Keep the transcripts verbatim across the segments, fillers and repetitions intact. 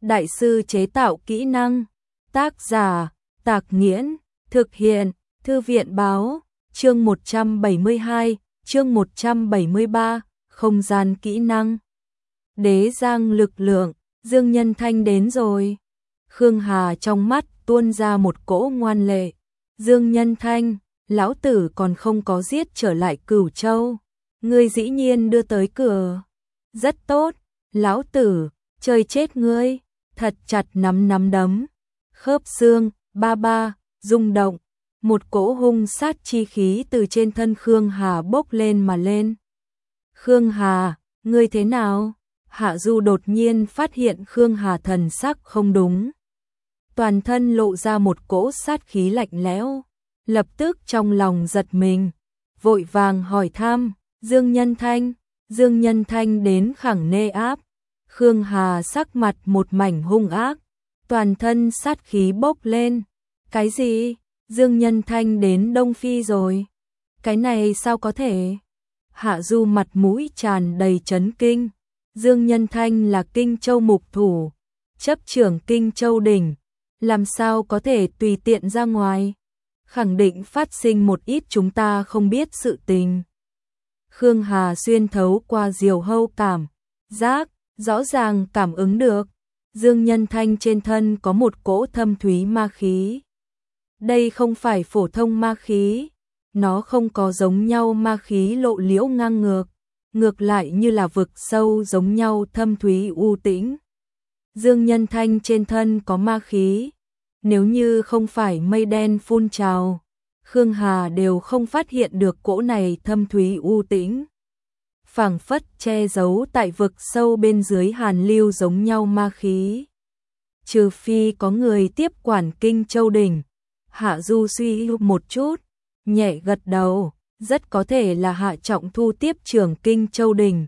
đại sư chế tạo kỹ năng. Tác giả, Tạc Nghiễn, thực hiện, Thư viện báo, chương một trăm bảy mươi hai, chương một trăm bảy mươi ba, không gian kỹ năng. Đế giang lực lượng, Dương Nhân Thanh đến rồi. Khương Hà trong mắt tuôn ra một cỗ ngoan lệ. Dương Nhân Thanh, lão tử còn không có giết trở lại Cửu Châu. Ngươi dĩ nhiên đưa tới cửa. Rất tốt, lão tử, chơi chết ngươi. Thật chặt nắm nắm đấm. Khớp xương, ba ba, rung động. Một cỗ hung sát chi khí từ trên thân Khương Hà bốc lên mà lên. Khương Hà, ngươi thế nào? Hạ Du đột nhiên phát hiện Khương Hà thần sắc không đúng. Toàn thân lộ ra một cỗ sát khí lạnh lẽo. Lập tức trong lòng giật mình. Vội vàng hỏi thăm, Dương Nhân Thanh. Dương Nhân Thanh đến khẳng nê áp. Khương Hà sắc mặt một mảnh hung ác. Toàn thân sát khí bốc lên. Cái gì? Dương Nhân Thanh đến Đông Phi rồi. Cái này sao có thể? Hạ Du mặt mũi tràn đầy chấn kinh. Dương Nhân Thanh là Kinh Châu mục thủ, chấp trưởng Kinh Châu đỉnh, làm sao có thể tùy tiện ra ngoài? Khẳng định phát sinh một ít chúng ta không biết sự tình. Khương Hà xuyên thấu qua diều hâu cảm giác, rõ ràng cảm ứng được. Dương Nhân Thanh trên thân có một cỗ thâm thúy ma khí. Đây không phải phổ thông ma khí, nó không có giống nhau ma khí lộ liễu ngang ngược, ngược lại như là vực sâu giống nhau thâm thúy u tĩnh. Dương Nhân Thanh trên thân có ma khí, nếu như không phải mây đen phun trào, Khương Hà đều không phát hiện được cỗ này thâm thúy u tĩnh. Phảng phất che giấu tại vực sâu bên dưới hàn lưu giống nhau ma khí. Trừ phi có người tiếp quản Kinh Châu đỉnh. Hạ Du suy một chút, nhẹ gật đầu, rất có thể là Hạ Trọng Thu tiếp trưởng Kinh Châu đỉnh.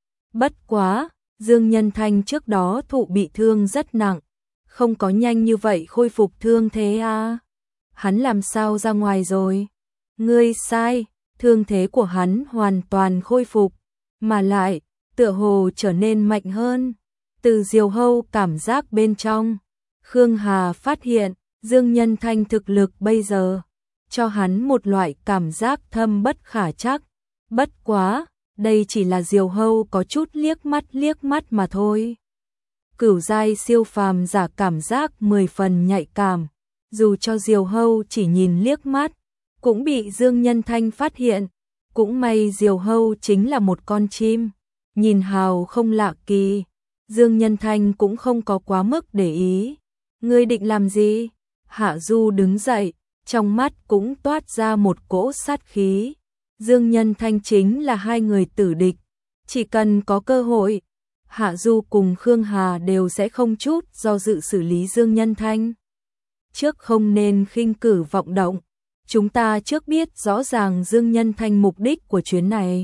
Bất quá, Dương Nhân Thanh trước đó thụ bị thương rất nặng, không có nhanh như vậy khôi phục thương thế à? Hắn làm sao ra ngoài rồi? Ngươi sai, thương thế của hắn hoàn toàn khôi phục, mà lại, tựa hồ trở nên mạnh hơn. Từ diều hâu cảm giác bên trong, Khương Hà phát hiện, Dương Nhân Thanh thực lực bây giờ, cho hắn một loại cảm giác thâm bất khả trắc. Bất quá, đây chỉ là diều hâu có chút liếc mắt liếc mắt mà thôi. Cửu giai siêu phàm giả cảm giác mười phần nhạy cảm, dù cho diều hâu chỉ nhìn liếc mắt, cũng bị Dương Nhân Thanh phát hiện. Cũng may diều hâu chính là một con chim, nhìn hào không lạ kỳ, Dương Nhân Thanh cũng không có quá mức để ý. Ngươi định làm gì? Hạ Du đứng dậy, trong mắt cũng toát ra một cỗ sát khí. Dương Nhân Thanh chính là hai người tử địch, chỉ cần có cơ hội, Hạ Du cùng Khương Hà đều sẽ không chút do dự xử lý Dương Nhân Thanh. Trước không nên khinh cử vọng động, chúng ta trước biết rõ ràng Dương Nhân Thanh mục đích của chuyến này.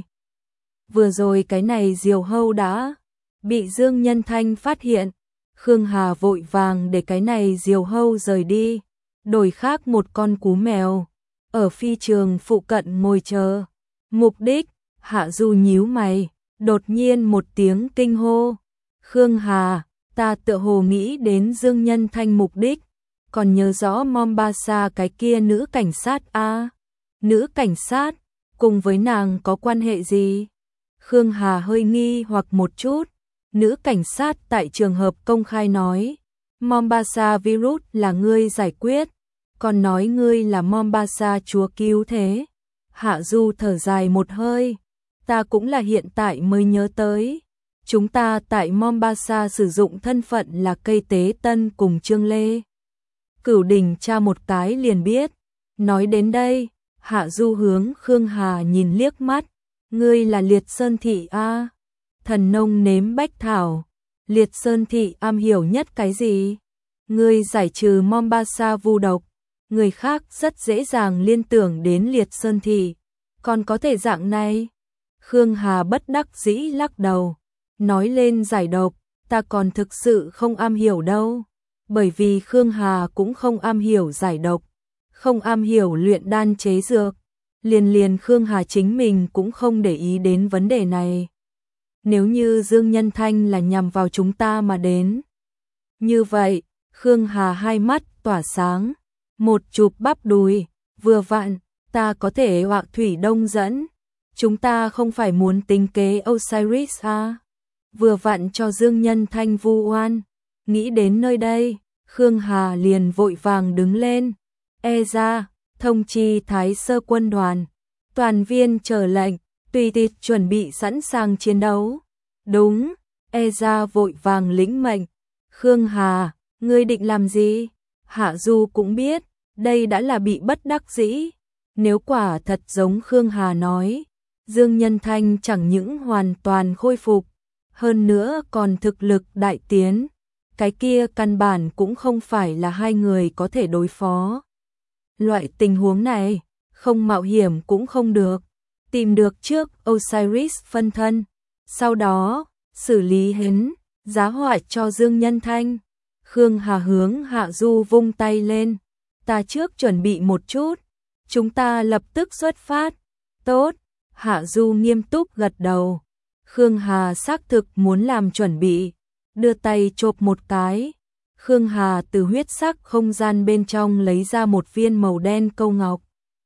Vừa rồi cái này diều hâu đã bị Dương Nhân Thanh phát hiện, Khương Hà vội vàng để cái này diều hâu rời đi, đổi khác một con cú mèo, ở phi trường phụ cận ngồi chờ. Mục đích, Hạ Du nhíu mày, đột nhiên một tiếng kinh hô. Khương Hà, ta tựa hồ nghĩ đến Dương Nhân Thanh mục đích, còn nhớ rõ Mombasa cái kia nữ cảnh sát a à? Nữ cảnh sát, cùng với nàng có quan hệ gì? Khương Hà hơi nghi hoặc một chút. Nữ cảnh sát tại trường hợp công khai nói, Mombasa virus là ngươi giải quyết, còn nói ngươi là Mombasa chúa cứu thế. Hạ Du thở dài một hơi, ta cũng là hiện tại mới nhớ tới. Chúng ta tại Mombasa sử dụng thân phận là cây tế tân cùng Trương Lê. Cửu Đình tra một cái liền biết. Nói đến đây, Hạ Du hướng Khương Hà nhìn liếc mắt, ngươi là Liệt Sơn Thị a à? Thần nông nếm bách thảo, Liệt Sơn Thị am hiểu nhất cái gì? Ngươi giải trừ Mombasa vu độc, người khác rất dễ dàng liên tưởng đến Liệt Sơn Thị, còn có thể dạng này. Khương Hà bất đắc dĩ lắc đầu, nói lên giải độc, ta còn thực sự không am hiểu đâu, bởi vì Khương Hà cũng không am hiểu giải độc, không am hiểu luyện đan chế dược, liền liền Khương Hà chính mình cũng không để ý đến vấn đề này. Nếu như Dương Nhân Thanh là nhằm vào chúng ta mà đến, Như vậy, Khương Hà hai mắt tỏa sáng, một chụp bắp đùi, vừa vặn, ta có thể họa thủy đông dẫn. Chúng ta không phải muốn tính kế Osiris à? Vừa vặn cho Dương Nhân Thanh vu oan. Nghĩ đến nơi đây, Khương Hà liền vội vàng đứng lên. E ra, thông chi Thái Sơ quân đoàn. Toàn viên chờ lệnh, tùy tiệc chuẩn bị sẵn sàng chiến đấu. Đúng, E ra vội vàng lĩnh mệnh. Khương Hà, ngươi định làm gì? Hạ Du cũng biết, đây đã là bị bất đắc dĩ. Nếu quả thật giống Khương Hà nói, Dương Nhân Thanh chẳng những hoàn toàn khôi phục, hơn nữa còn thực lực đại tiến. Cái kia căn bản cũng không phải là hai người có thể đối phó. Loại tình huống này, không mạo hiểm cũng không được. Tìm được trước Osiris phân thân, sau đó xử lý hắn, giá họa cho Dương Nhân Thanh. Khương Hà hướng Hạ Du vung tay lên. Ta trước chuẩn bị một chút, chúng ta lập tức xuất phát. Tốt, Hạ Du nghiêm túc gật đầu. Khương Hà xác thực muốn làm chuẩn bị, đưa tay chộp một cái. Khương Hà từ huyết sắc không gian bên trong lấy ra một viên màu đen câu ngọc.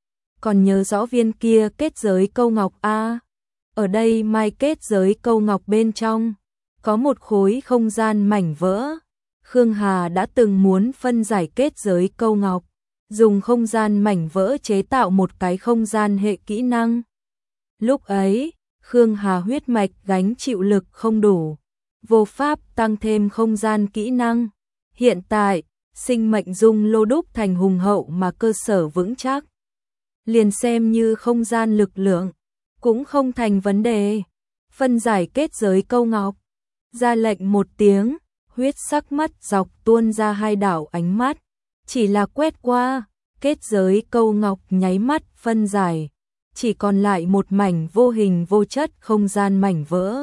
Còn nhớ rõ viên kia kết giới câu ngọc a? Ở đây mai kết giới câu ngọc bên trong có một khối không gian mảnh vỡ. Khương Hà đã từng muốn phân giải kết giới câu ngọc, dùng không gian mảnh vỡ chế tạo một cái không gian hệ kỹ năng. Lúc ấy, Khương Hà huyết mạch gánh chịu lực không đủ, vô pháp tăng thêm không gian kỹ năng. Hiện tại, sinh mệnh dung lô đúc thành hùng hậu mà cơ sở vững chắc. Liền xem như không gian lực lượng, cũng không thành vấn đề. Phân giải kết giới câu ngọc, ra lệnh một tiếng, huyết sắc mắt dọc tuôn ra hai đảo ánh mắt. Chỉ là quét qua, kết giới câu ngọc nháy mắt phân giải. Chỉ còn lại một mảnh vô hình vô chất không gian mảnh vỡ.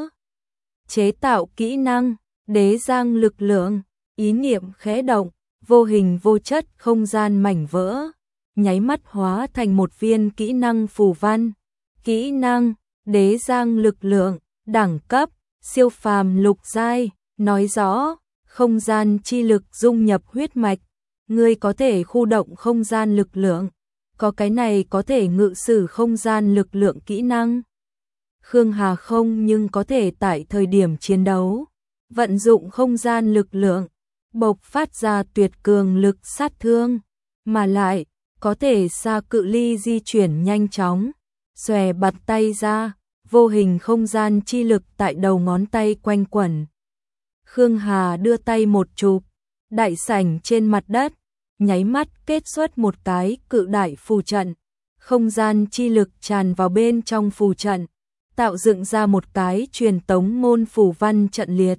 Chế tạo kỹ năng, đế giang lực lượng, ý niệm khẽ động, vô hình vô chất không gian mảnh vỡ, nháy mắt hóa thành một viên kỹ năng phù văn. Kỹ năng, đế giang lực lượng, đẳng cấp, siêu phàm lục giai, nói rõ, không gian chi lực dung nhập huyết mạch, ngươi có thể khu động không gian lực lượng. Có cái này có thể ngự sử không gian lực lượng kỹ năng. Khương Hà không nhưng có thể tại thời điểm chiến đấu, vận dụng không gian lực lượng, bộc phát ra tuyệt cường lực sát thương, mà lại có thể xa cự ly di chuyển nhanh chóng, xòe bạt tay ra, vô hình không gian chi lực tại đầu ngón tay quanh quẩn. Khương Hà đưa tay một chụp, đại sảnh trên mặt đất, nháy mắt kết xuất một cái cự đại phù trận, không gian chi lực tràn vào bên trong phù trận, tạo dựng ra một cái truyền tống môn phù văn trận liệt.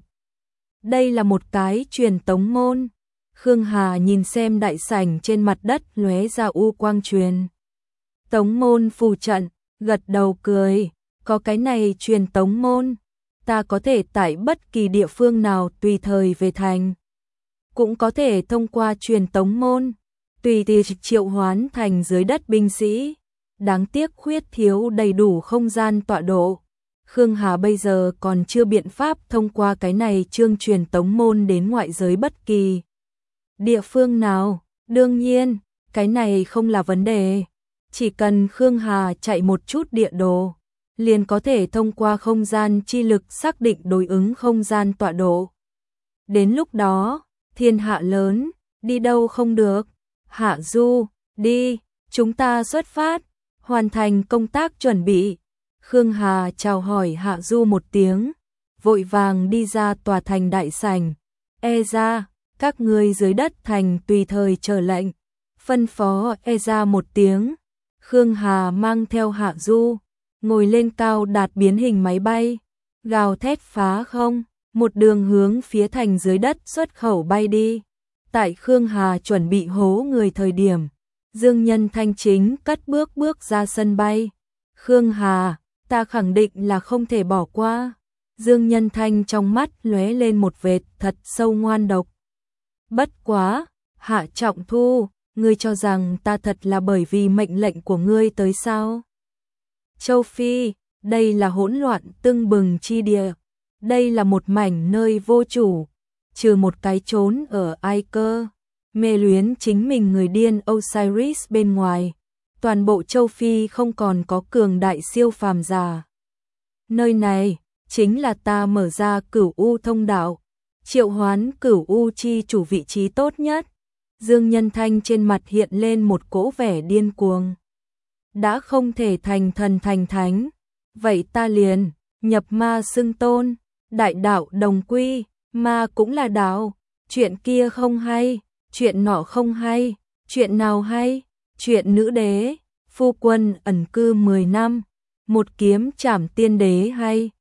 Đây là một cái truyền tống môn. Khương Hà nhìn xem đại sảnh trên mặt đất lóe ra u quang truyền tống môn phù trận, gật đầu cười, có cái này truyền tống môn, ta có thể tại bất kỳ địa phương nào tùy thời về thành. Cũng có thể thông qua truyền tống môn, tùy tiện triệu hoán thành dưới đất binh sĩ. Đáng tiếc khuyết thiếu đầy đủ không gian tọa độ. Khương Hà bây giờ còn chưa biện pháp thông qua cái này chương truyền tống môn đến ngoại giới bất kỳ địa phương nào. Đương nhiên, cái này không là vấn đề. Chỉ cần Khương Hà chạy một chút địa đồ, liền có thể thông qua không gian chi lực xác định đối ứng không gian tọa độ. Đến lúc đó, thiên hạ lớn, đi đâu không được. Hạ Du, đi, chúng ta xuất phát, hoàn thành công tác chuẩn bị. Khương Hà chào hỏi Hạ Du một tiếng, vội vàng đi ra tòa thành đại sảnh. E ra, các ngươi dưới đất thành tùy thời chờ lệnh. Phân phó E ra một tiếng. Khương Hà mang theo Hạ Du, ngồi lên cao đạt biến hình máy bay, gào thét phá không, một đường hướng phía thành dưới đất xuất khẩu bay đi. Tại Khương Hà chuẩn bị hố người thời điểm, Dương Nhân Thanh chính cất bước bước ra sân bay. Khương Hà, ta khẳng định là không thể bỏ qua. Dương Nhân Thanh trong mắt lóe lên một vệt thật sâu ngoan độc. Bất quá, Hạ Trọng Thu, ngươi cho rằng ta thật là bởi vì mệnh lệnh của ngươi tới sao? Châu Phi, đây là hỗn loạn tưng bừng chi địa, đây là một mảnh nơi vô chủ. trừ một cái trốn ở Ai Cơ, mê luyến chính mình người điên Osiris bên ngoài, toàn bộ châu Phi không còn có cường đại siêu phàm giả. Nơi này chính là ta mở ra Cửu U thông đạo, triệu hoán Cửu U chi chủ vị trí tốt nhất. Dương Nhân Thanh trên mặt hiện lên một cỗ vẻ điên cuồng. Đã không thể thành thần thành thánh, vậy ta liền nhập ma xưng tôn, đại đạo đồng quy, ma cũng là đạo, chuyện kia không hay, chuyện nọ không hay, chuyện nào hay, chuyện nữ đế, phu quân ẩn cư mười năm, một kiếm trảm tiên đế hay.